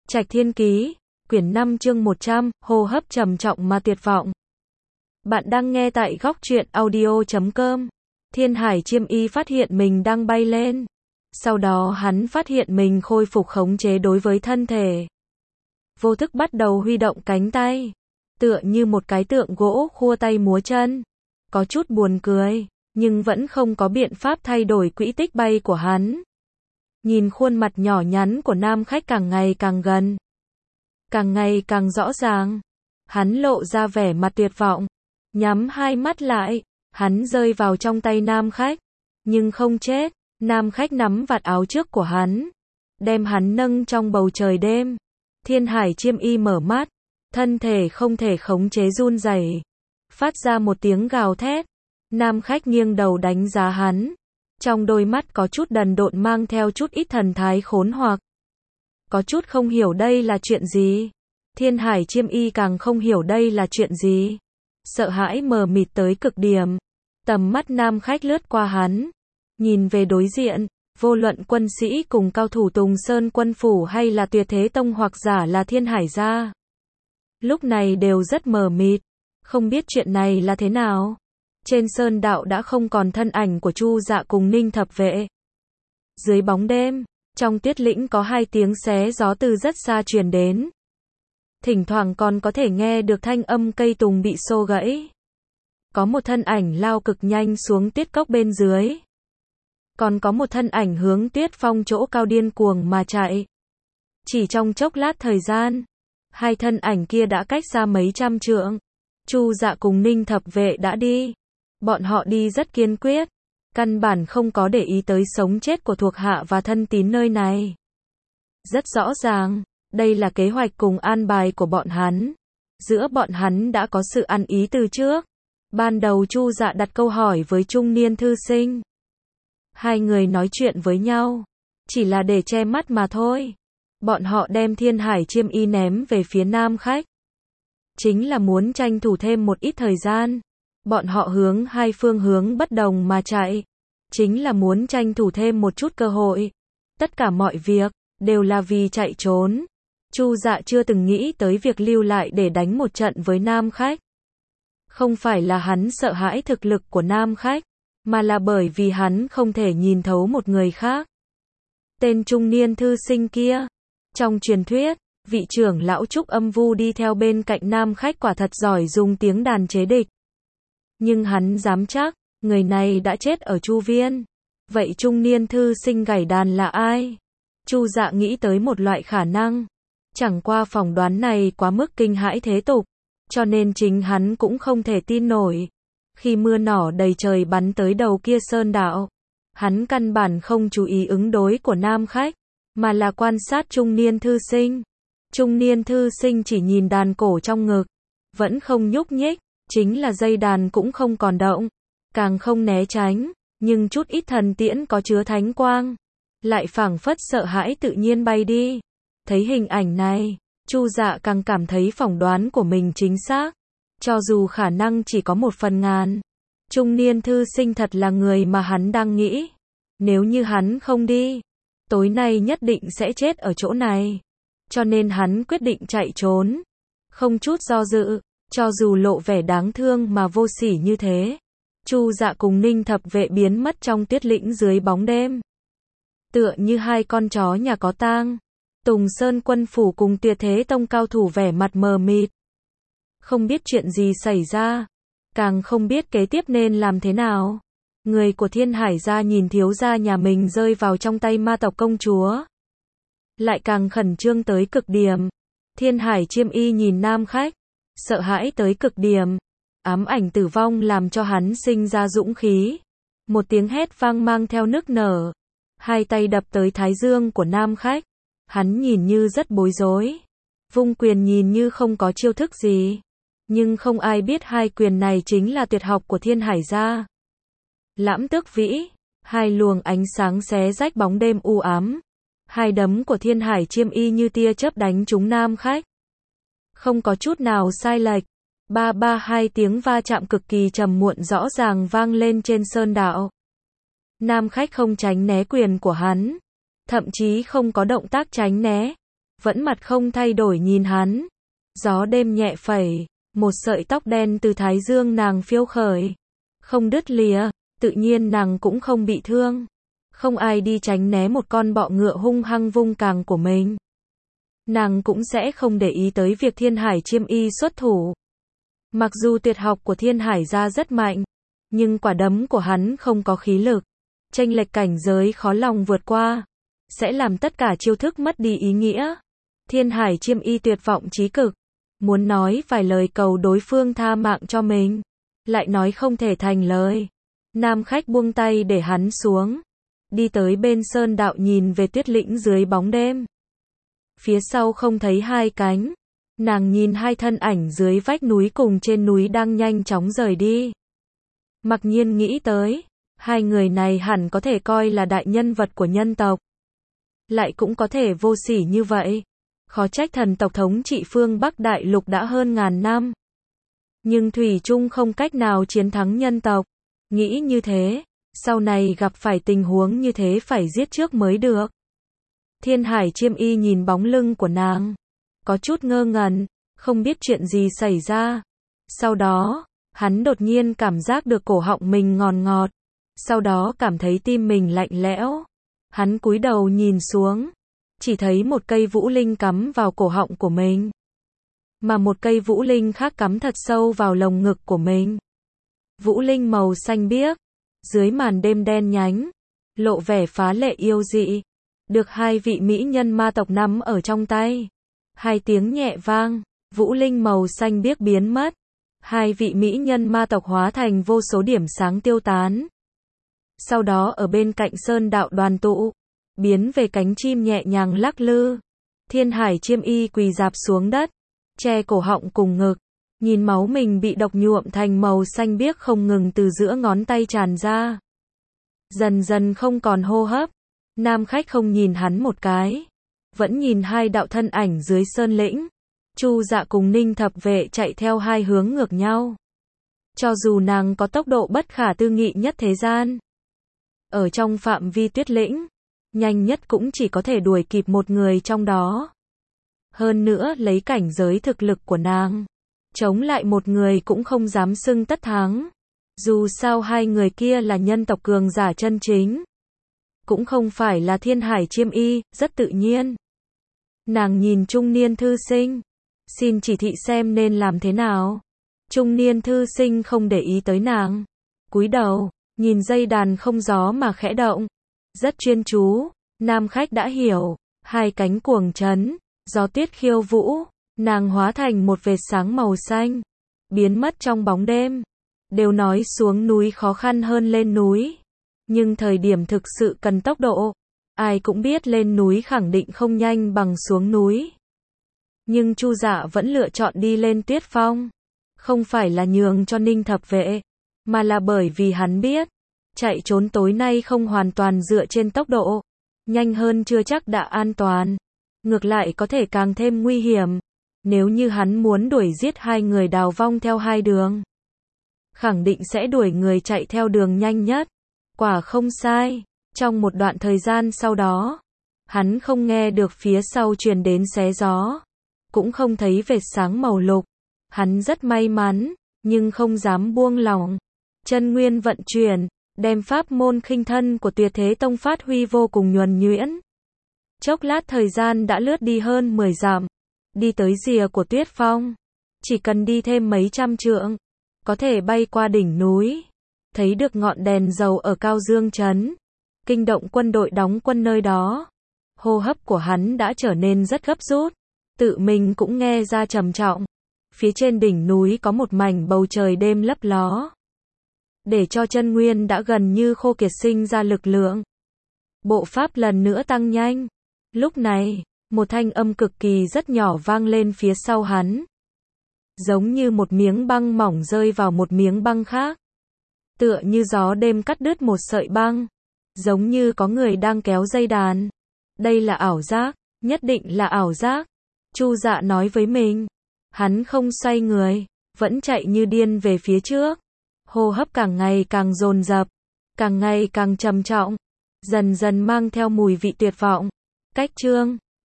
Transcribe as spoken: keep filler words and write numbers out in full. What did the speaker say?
Trạch Thiên Ký, quyển năm chương một trăm, hô hấp trầm trọng mà tuyệt vọng. Bạn đang nghe tại góc truyện audio chấm com. Thiên Hải Chiêm Y phát hiện mình đang bay lên. Sau đó hắn phát hiện mình khôi phục khống chế đối với thân thể. Vô thức bắt đầu huy động cánh tay. Tựa như một cái tượng gỗ khua tay múa chân. Có chút buồn cười, nhưng vẫn không có biện pháp thay đổi quỹ tích bay của hắn. Nhìn khuôn mặt nhỏ nhắn của nam khách càng ngày càng gần. Càng ngày càng rõ ràng. Hắn lộ ra vẻ mặt tuyệt vọng. Nhắm hai mắt lại. Hắn rơi vào trong tay nam khách. Nhưng không chết. Nam khách nắm vạt áo trước của hắn. Đem hắn nâng trong bầu trời đêm. Thiên Hải Chiêm Y mở mắt. Thân thể không thể khống chế run rẩy. Phát ra một tiếng gào thét. Nam khách nghiêng đầu đánh giá hắn. Trong đôi mắt có chút đần độn mang theo chút ít thần thái khốn hoặc. Có chút không hiểu đây là chuyện gì. Thiên Hải Chiêm Y càng không hiểu đây là chuyện gì. Sợ hãi mờ mịt tới cực điểm. Tầm mắt nam khách lướt qua hắn. Nhìn về đối diện. Vô luận quân sĩ cùng cao thủ Tùng Sơn quân phủ hay là Tuyệt Thế Tông hoặc giả là Thiên Hải gia. Lúc này đều rất mờ mịt. Không biết chuyện này là thế nào. Trên sơn đạo đã không còn thân ảnh của Chu Dạ cùng Ninh Thập Vệ. Dưới bóng đêm, trong tuyết lĩnh có hai tiếng xé gió từ rất xa truyền đến. Thỉnh thoảng còn có thể nghe được thanh âm cây tùng bị xô gãy. Có một thân ảnh lao cực nhanh xuống tuyết cốc bên dưới. Còn có một thân ảnh hướng tuyết phong chỗ cao điên cuồng mà chạy. Chỉ trong chốc lát thời gian, hai thân ảnh kia đã cách xa mấy trăm trượng. Chu Dạ cùng Ninh Thập Vệ đã đi. Bọn họ đi rất kiên quyết, căn bản không có để ý tới sống chết của thuộc hạ và thân tín nơi này. Rất rõ ràng, đây là kế hoạch cùng an bài của bọn hắn. Giữa bọn hắn đã có sự ăn ý từ trước. Ban đầu Chu Dạ đặt câu hỏi với trung niên thư sinh. Hai người nói chuyện với nhau, chỉ là để che mắt mà thôi. Bọn họ đem Thiên Hải Chiêm Y ném về phía nam khách. Chính là muốn tranh thủ thêm một ít thời gian. Bọn họ hướng hai phương hướng bất đồng mà chạy. Chính là muốn tranh thủ thêm một chút cơ hội. Tất cả mọi việc, đều là vì chạy trốn. Chu Dạ chưa từng nghĩ tới việc lưu lại để đánh một trận với nam khách. Không phải là hắn sợ hãi thực lực của nam khách, mà là bởi vì hắn không thể nhìn thấu một người khác. Tên trung niên thư sinh kia. Trong truyền thuyết, vị trưởng lão Trúc Âm Vu đi theo bên cạnh nam khách quả thật giỏi dùng tiếng đàn chế địch. Nhưng hắn dám chắc, người này đã chết ở Chu Viên. Vậy trung niên thư sinh gảy đàn là ai? Chu Dạ nghĩ tới một loại khả năng. Chẳng qua phỏng đoán này quá mức kinh hãi thế tục. Cho nên chính hắn cũng không thể tin nổi. Khi mưa nỏ đầy trời bắn tới đầu kia sơn đạo. Hắn căn bản không chú ý ứng đối của nam khách. Mà là quan sát trung niên thư sinh. Trung niên thư sinh chỉ nhìn đàn cổ trong ngực. Vẫn không nhúc nhích. Chính là dây đàn cũng không còn động, càng không né tránh, nhưng chút ít thần tiễn có chứa thánh quang, lại phảng phất sợ hãi tự nhiên bay đi. Thấy hình ảnh này, Chu Dạ càng cảm thấy phỏng đoán của mình chính xác, cho dù khả năng chỉ có một phần ngàn. Trung niên thư sinh thật là người mà hắn đang nghĩ. Nếu như hắn không đi, tối nay nhất định sẽ chết ở chỗ này. Cho nên hắn quyết định chạy trốn, không chút do dự. Cho dù lộ vẻ đáng thương mà vô sỉ như thế. Chu Dạ cùng Ninh Thập Vệ biến mất trong tuyết lĩnh dưới bóng đêm. Tựa như hai con chó nhà có tang. Tùng Sơn quân phủ cùng Tuyệt Thế Tông cao thủ vẻ mặt mờ mịt. Không biết chuyện gì xảy ra. Càng không biết kế tiếp nên làm thế nào. Người của Thiên Hải gia nhìn thiếu gia nhà mình rơi vào trong tay ma tộc công chúa. Lại càng khẩn trương tới cực điểm. Thiên Hải Chiêm Y nhìn nam khách. Sợ hãi tới cực điểm. Ám ảnh tử vong làm cho hắn sinh ra dũng khí. Một tiếng hét vang mang theo nức nở. Hai tay đập tới thái dương của nam khách. Hắn nhìn như rất bối rối. Vung quyền nhìn như không có chiêu thức gì. Nhưng không ai biết hai quyền này chính là tuyệt học của Thiên Hải gia. Lãm Tước Vĩ. Hai luồng ánh sáng xé rách bóng đêm u ám. Hai đấm của Thiên Hải Chiêm Y như tia chớp đánh trúng nam khách. Không có chút nào sai lệch. Ba ba hai tiếng va chạm cực kỳ trầm muộn rõ ràng vang lên trên sơn đạo. Nam khách không tránh né quyền của hắn. Thậm chí không có động tác tránh né. vẫn mặt không thay đổi nhìn hắn. Gió đêm nhẹ phẩy, một sợi tóc đen từ thái dương nàng phiêu khởi, không đứt lìa, tự nhiên nàng cũng không bị thương. Không ai đi tránh né một con bọ ngựa hung hăng vung càng của mình. Nàng cũng sẽ không để ý tới việc Thiên Hải Chiêm Y xuất thủ. Mặc dù tuyệt học của Thiên Hải gia rất mạnh, nhưng quả đấm của hắn không có khí lực. Chênh lệch cảnh giới khó lòng vượt qua, sẽ làm tất cả chiêu thức mất đi ý nghĩa. Thiên Hải Chiêm Y tuyệt vọng chí cực, muốn nói vài lời cầu đối phương tha mạng cho mình, lại nói không thể thành lời. Nam khách buông tay để hắn xuống, đi tới bên sơn đạo nhìn về tuyết lĩnh dưới bóng đêm. Phía sau không thấy hai cánh, nàng nhìn hai thân ảnh dưới vách núi cùng trên núi đang nhanh chóng rời đi. Mặc nhiên nghĩ tới, hai người này hẳn có thể coi là đại nhân vật của nhân tộc. Lại cũng có thể vô sỉ như vậy. Khó trách thần tộc thống trị phương Bắc Đại Lục đã hơn ngàn năm. Nhưng thủy chung không cách nào chiến thắng nhân tộc. Nghĩ như thế, sau này gặp phải tình huống như thế phải giết trước mới được. Thiên Hải Chiêm Y nhìn bóng lưng của nàng, có chút ngơ ngẩn, không biết chuyện gì xảy ra. Sau đó, hắn đột nhiên cảm giác được cổ họng mình ngọt ngọt, sau đó cảm thấy tim mình lạnh lẽo. Hắn cúi đầu nhìn xuống, chỉ thấy một cây vũ linh cắm vào cổ họng của mình, mà một cây vũ linh khác cắm thật sâu vào lồng ngực của mình. Vũ linh màu xanh biếc, dưới màn đêm đen nhánh, lộ vẻ phá lệ yêu dị, được hai vị mỹ nhân ma tộc nắm ở trong tay. Hai tiếng nhẹ vang, vũ linh màu xanh biếc biến mất, hai vị mỹ nhân ma tộc hóa thành vô số điểm sáng tiêu tán. Sau đó ở bên cạnh sơn đạo đoàn tụ, biến về cánh chim nhẹ nhàng lắc lư. Thiên Hải Chiêm Y quỳ rạp xuống đất, che cổ họng cùng ngực, nhìn máu mình bị độc nhuộm thành màu xanh biếc không ngừng từ giữa ngón tay tràn ra. Dần dần không còn hô hấp, nam khách không nhìn hắn một cái, vẫn nhìn hai đạo thân ảnh dưới sơn lĩnh. Chu Dạ cùng Ninh Thập Vệ chạy theo hai hướng ngược nhau. Cho dù nàng có tốc độ bất khả tư nghị nhất thế gian, ở trong phạm vi tuyết lĩnh, nhanh nhất cũng chỉ có thể đuổi kịp một người trong đó. Hơn nữa lấy cảnh giới thực lực của nàng, chống lại một người cũng không dám xưng tất thắng. Dù sao hai người kia là nhân tộc cường giả chân chính, cũng không phải là Thiên Hải Chiêm Y, rất tự nhiên. Nàng nhìn trung niên thư sinh, xin chỉ thị xem nên làm thế nào. Trung niên thư sinh không để ý tới nàng, cúi đầu, nhìn dây đàn không gió mà khẽ động, rất chuyên chú. Nam khách đã hiểu, hai cánh cuồng chấn, gió tuyết khiêu vũ, nàng hóa thành một vệt sáng màu xanh, biến mất trong bóng đêm. Đều nói xuống núi khó khăn hơn lên núi, nhưng thời điểm thực sự cần tốc độ, ai cũng biết lên núi khẳng định không nhanh bằng xuống núi. Nhưng Chu Dạ vẫn lựa chọn đi lên tuyết phong, không phải là nhường cho Ninh Thập Vệ, mà là bởi vì hắn biết, chạy trốn tối nay không hoàn toàn dựa trên tốc độ, nhanh hơn chưa chắc đã an toàn, ngược lại có thể càng thêm nguy hiểm. Nếu như hắn muốn đuổi giết hai người đào vong theo hai đường, khẳng định sẽ đuổi người chạy theo đường nhanh nhất. Quả không sai, trong một đoạn thời gian sau đó, hắn không nghe được phía sau truyền đến xé gió, cũng không thấy vệt sáng màu lục. Hắn rất may mắn, nhưng không dám buông lỏng. Chân nguyên vận chuyển, đem pháp môn khinh thân của Tuyệt Thế Tông phát huy vô cùng nhuần nhuyễn. Chốc lát thời gian đã lướt đi hơn mười dặm, đi tới rìa của tuyết phong. Chỉ cần đi thêm mấy trăm trượng, có thể bay qua đỉnh núi, thấy được ngọn đèn dầu ở Cao Dương Trấn, kinh động quân đội đóng quân nơi đó. Hô hấp của hắn đã trở nên rất gấp rút, tự mình cũng nghe ra trầm trọng. Phía trên đỉnh núi có một mảnh bầu trời đêm lấp ló, để cho chân nguyên đã gần như khô kiệt sinh ra lực lượng. Bộ pháp lần nữa tăng nhanh. Lúc này, một thanh âm cực kỳ rất nhỏ vang lên phía sau hắn, giống như một miếng băng mỏng rơi vào một miếng băng khác, tựa như gió đêm cắt đứt một sợi băng, giống như có người đang kéo dây đàn. Đây là ảo giác, nhất định là ảo giác, Chu Dạ nói với mình. Hắn không xoay người, vẫn chạy như điên về phía trước. Hô hấp càng ngày càng dồn dập, càng ngày càng trầm trọng, dần dần mang theo mùi vị tuyệt vọng. Cách chương